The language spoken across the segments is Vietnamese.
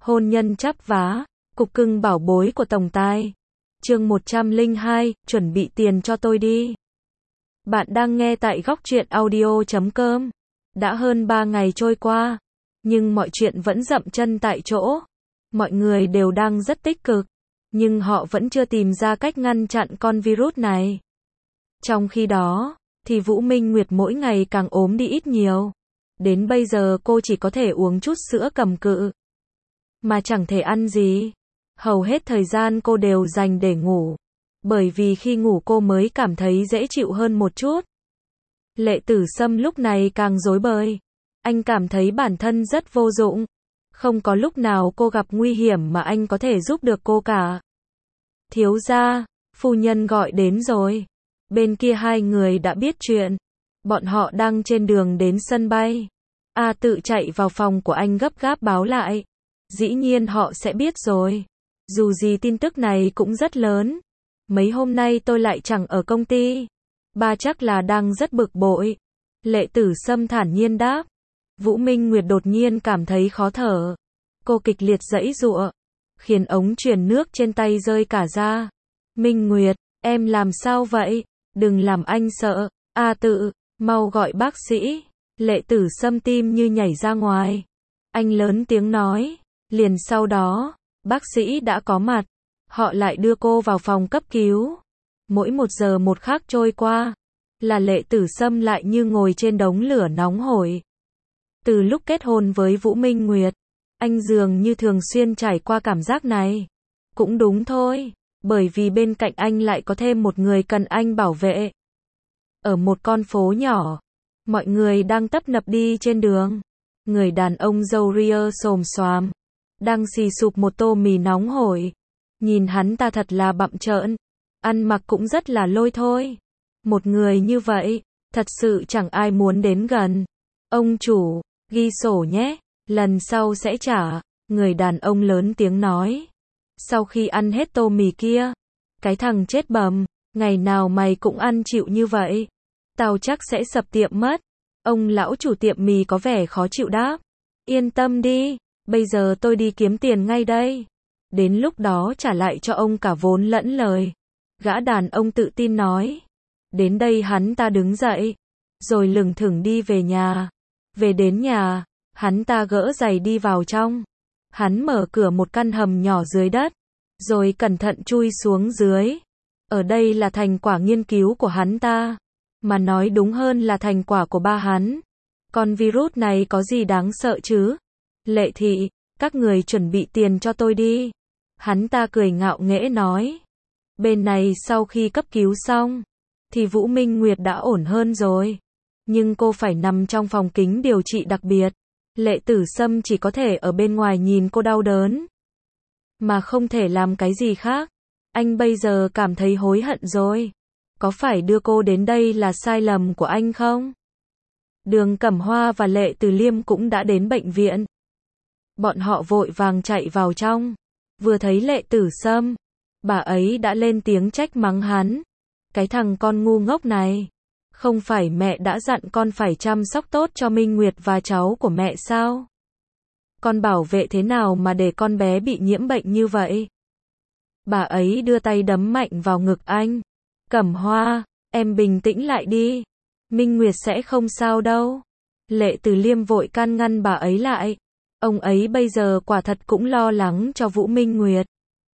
Hôn nhân chắp vá, cục cưng bảo bối của tổng tài. Chương 102, chuẩn bị tiền cho tôi đi. Bạn đang nghe tại góc truyện audio.com. Đã hơn 3 ngày trôi qua, nhưng mọi chuyện vẫn dậm chân tại chỗ. Mọi người đều đang rất tích cực, nhưng họ vẫn chưa tìm ra cách ngăn chặn con virus này. Trong khi đó, thì Vũ Minh Nguyệt mỗi ngày càng ốm đi ít nhiều. Đến bây giờ cô chỉ có thể uống chút sữa cầm cự, mà chẳng thể ăn gì. Hầu hết thời gian cô đều dành để ngủ, bởi vì khi ngủ cô mới cảm thấy dễ chịu hơn một chút. Lệ Tử Sâm lúc này càng rối bời. Anh cảm thấy bản thân rất vô dụng. Không có lúc nào cô gặp nguy hiểm mà anh có thể giúp được cô cả. Thiếu gia, phu nhân gọi đến rồi. Bên kia hai người đã biết chuyện. Bọn họ đang trên đường đến sân bay. A Tự chạy vào phòng của anh gấp gáp báo lại. Dĩ nhiên họ sẽ biết rồi. Dù gì tin tức này cũng rất lớn. Mấy hôm nay tôi lại chẳng ở công ty. Ba chắc là đang rất bực bội. Lệ Tử Sâm thản nhiên đáp. Vũ Minh Nguyệt đột nhiên cảm thấy khó thở. Cô kịch liệt giãy giụa, khiến ống truyền nước trên tay rơi cả ra. Minh Nguyệt, em làm sao vậy? Đừng làm anh sợ. A Tự, mau gọi bác sĩ. Lệ Tử Sâm tim như nhảy ra ngoài. Anh lớn tiếng nói. Liền sau đó, bác sĩ đã có mặt. Họ lại đưa cô vào phòng cấp cứu. Mỗi 1 giờ một khắc trôi qua, là Lệ Tử Sâm lại như ngồi trên đống lửa nóng hổi. Từ lúc kết hôn với Vũ Minh Nguyệt, anh dường như thường xuyên trải qua cảm giác này. Cũng đúng thôi, bởi vì bên cạnh anh lại có thêm một người cần anh bảo vệ. Ở một con phố nhỏ, mọi người đang tấp nập đi trên đường. Người đàn ông râu ria xồm xoàm, đang xì sụp một tô mì nóng hổi. Nhìn hắn ta thật là bặm trợn, ăn mặc cũng rất là lôi thôi. Một người như vậy, thật sự chẳng ai muốn đến gần. Ông chủ, ghi sổ nhé, lần sau sẽ trả, người đàn ông lớn tiếng nói. Sau khi ăn hết tô mì kia, cái thằng chết bầm, ngày nào mày cũng ăn chịu như vậy, tao chắc sẽ sập tiệm mất. Ông lão chủ tiệm mì có vẻ khó chịu đáp. Yên tâm đi, bây giờ tôi đi kiếm tiền ngay đây. Đến lúc đó trả lại cho ông cả vốn lẫn lời. Gã đàn ông tự tin nói. Đến đây hắn ta đứng dậy, rồi lững thững đi về nhà. Về đến nhà, hắn ta gỡ giày đi vào trong. Hắn mở cửa một căn hầm nhỏ dưới đất, rồi cẩn thận chui xuống dưới. Ở đây là thành quả nghiên cứu của hắn ta, mà nói đúng hơn là thành quả của ba hắn. Con virus này có gì đáng sợ chứ? Lệ thị, các người chuẩn bị tiền cho tôi đi. Hắn ta cười ngạo nghễ nói. Bên này sau khi cấp cứu xong, thì Vũ Minh Nguyệt đã ổn hơn rồi. Nhưng cô phải nằm trong phòng kính điều trị đặc biệt. Lệ Tử Sâm chỉ có thể ở bên ngoài nhìn cô đau đớn, mà không thể làm cái gì khác. Anh bây giờ cảm thấy hối hận rồi. Có phải đưa cô đến đây là sai lầm của anh không? Đường Cẩm Hoa và Lệ Từ Liêm cũng đã đến bệnh viện. Bọn họ vội vàng chạy vào trong. Vừa thấy Lệ Tử Sâm, bà ấy đã lên tiếng trách mắng hắn. Cái thằng con ngu ngốc này. Không phải mẹ đã dặn con phải chăm sóc tốt cho Minh Nguyệt và cháu của mẹ sao? Con bảo vệ thế nào mà để con bé bị nhiễm bệnh như vậy? Bà ấy đưa tay đấm mạnh vào ngực anh. Cẩm Hoa, em bình tĩnh lại đi. Minh Nguyệt sẽ không sao đâu. Lệ Từ Liêm vội can ngăn bà ấy lại. Ông ấy bây giờ quả thật cũng lo lắng cho Vũ Minh Nguyệt.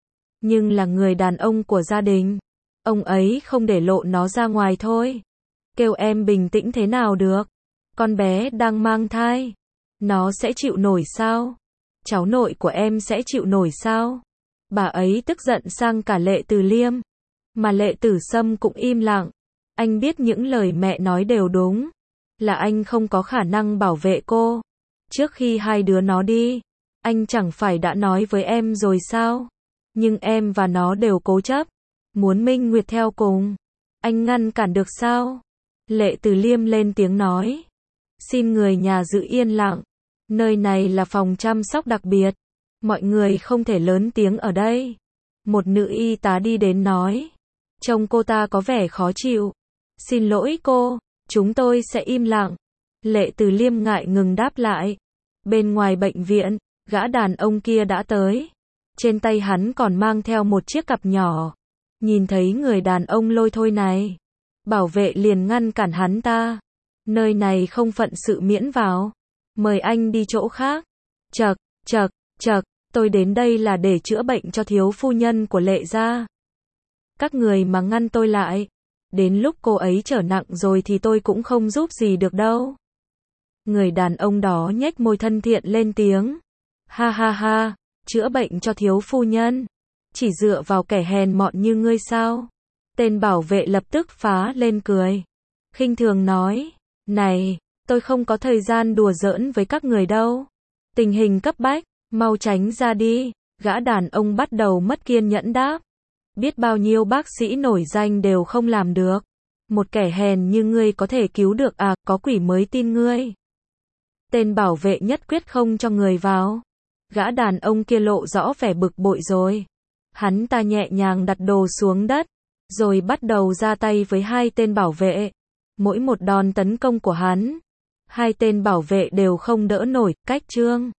Nhưng là người đàn ông của gia đình, ông ấy không để lộ nó ra ngoài thôi. Kêu em bình tĩnh thế nào được? Con bé đang mang thai. Nó sẽ chịu nổi sao? Cháu nội của em sẽ chịu nổi sao? Bà ấy tức giận sang cả Lệ Từ Liêm. Mà Lệ Tử Sâm cũng im lặng. Anh biết những lời mẹ nói đều đúng. Là anh không có khả năng bảo vệ cô. Trước khi hai đứa nó đi, anh chẳng phải đã nói với em rồi sao? Nhưng em và nó đều cố chấp, muốn Minh Nguyệt theo cùng. Anh ngăn cản được sao? Lệ Từ Liêm lên tiếng nói. Xin người nhà giữ yên lặng. Nơi này là phòng chăm sóc đặc biệt. Mọi người không thể lớn tiếng ở đây. Một nữ y tá đi đến nói. Trông cô ta có vẻ khó chịu. Xin lỗi cô, chúng tôi sẽ im lặng. Lệ Từ Liêm ngại ngừng đáp lại. Bên ngoài bệnh viện, Gã đàn ông kia đã tới. Trên tay hắn còn mang theo một chiếc cặp nhỏ. Nhìn thấy người đàn ông lôi thôi này, bảo vệ liền ngăn cản hắn ta. Nơi này không phận sự miễn vào. Mời anh đi chỗ khác. Chậc, chậc, chậc, tôi đến đây là để chữa bệnh cho thiếu phu nhân của Lệ gia. Các người mà ngăn tôi lại, đến lúc cô ấy trở nặng rồi thì tôi cũng không giúp gì được đâu. Người đàn ông đó nhếch môi thân thiện lên tiếng. Ha ha ha, chữa bệnh cho thiếu phu nhân. Chỉ dựa vào kẻ hèn mọn như ngươi sao? Tên bảo vệ lập tức phá lên cười. Khinh thường nói, này, tôi không có thời gian đùa giỡn với các người đâu. Tình hình cấp bách, mau tránh ra đi. Gã đàn ông bắt đầu mất kiên nhẫn đáp. Biết bao nhiêu bác sĩ nổi danh đều không làm được. Một kẻ hèn như ngươi có thể cứu được à, có quỷ mới tin ngươi. Tên bảo vệ nhất quyết không cho người vào. Gã đàn ông kia lộ rõ vẻ bực bội rồi. Hắn ta nhẹ nhàng đặt đồ xuống đất, rồi bắt đầu ra tay với hai tên bảo vệ. Mỗi một đòn tấn công của hắn, hai tên bảo vệ đều không đỡ nổi. Cách chương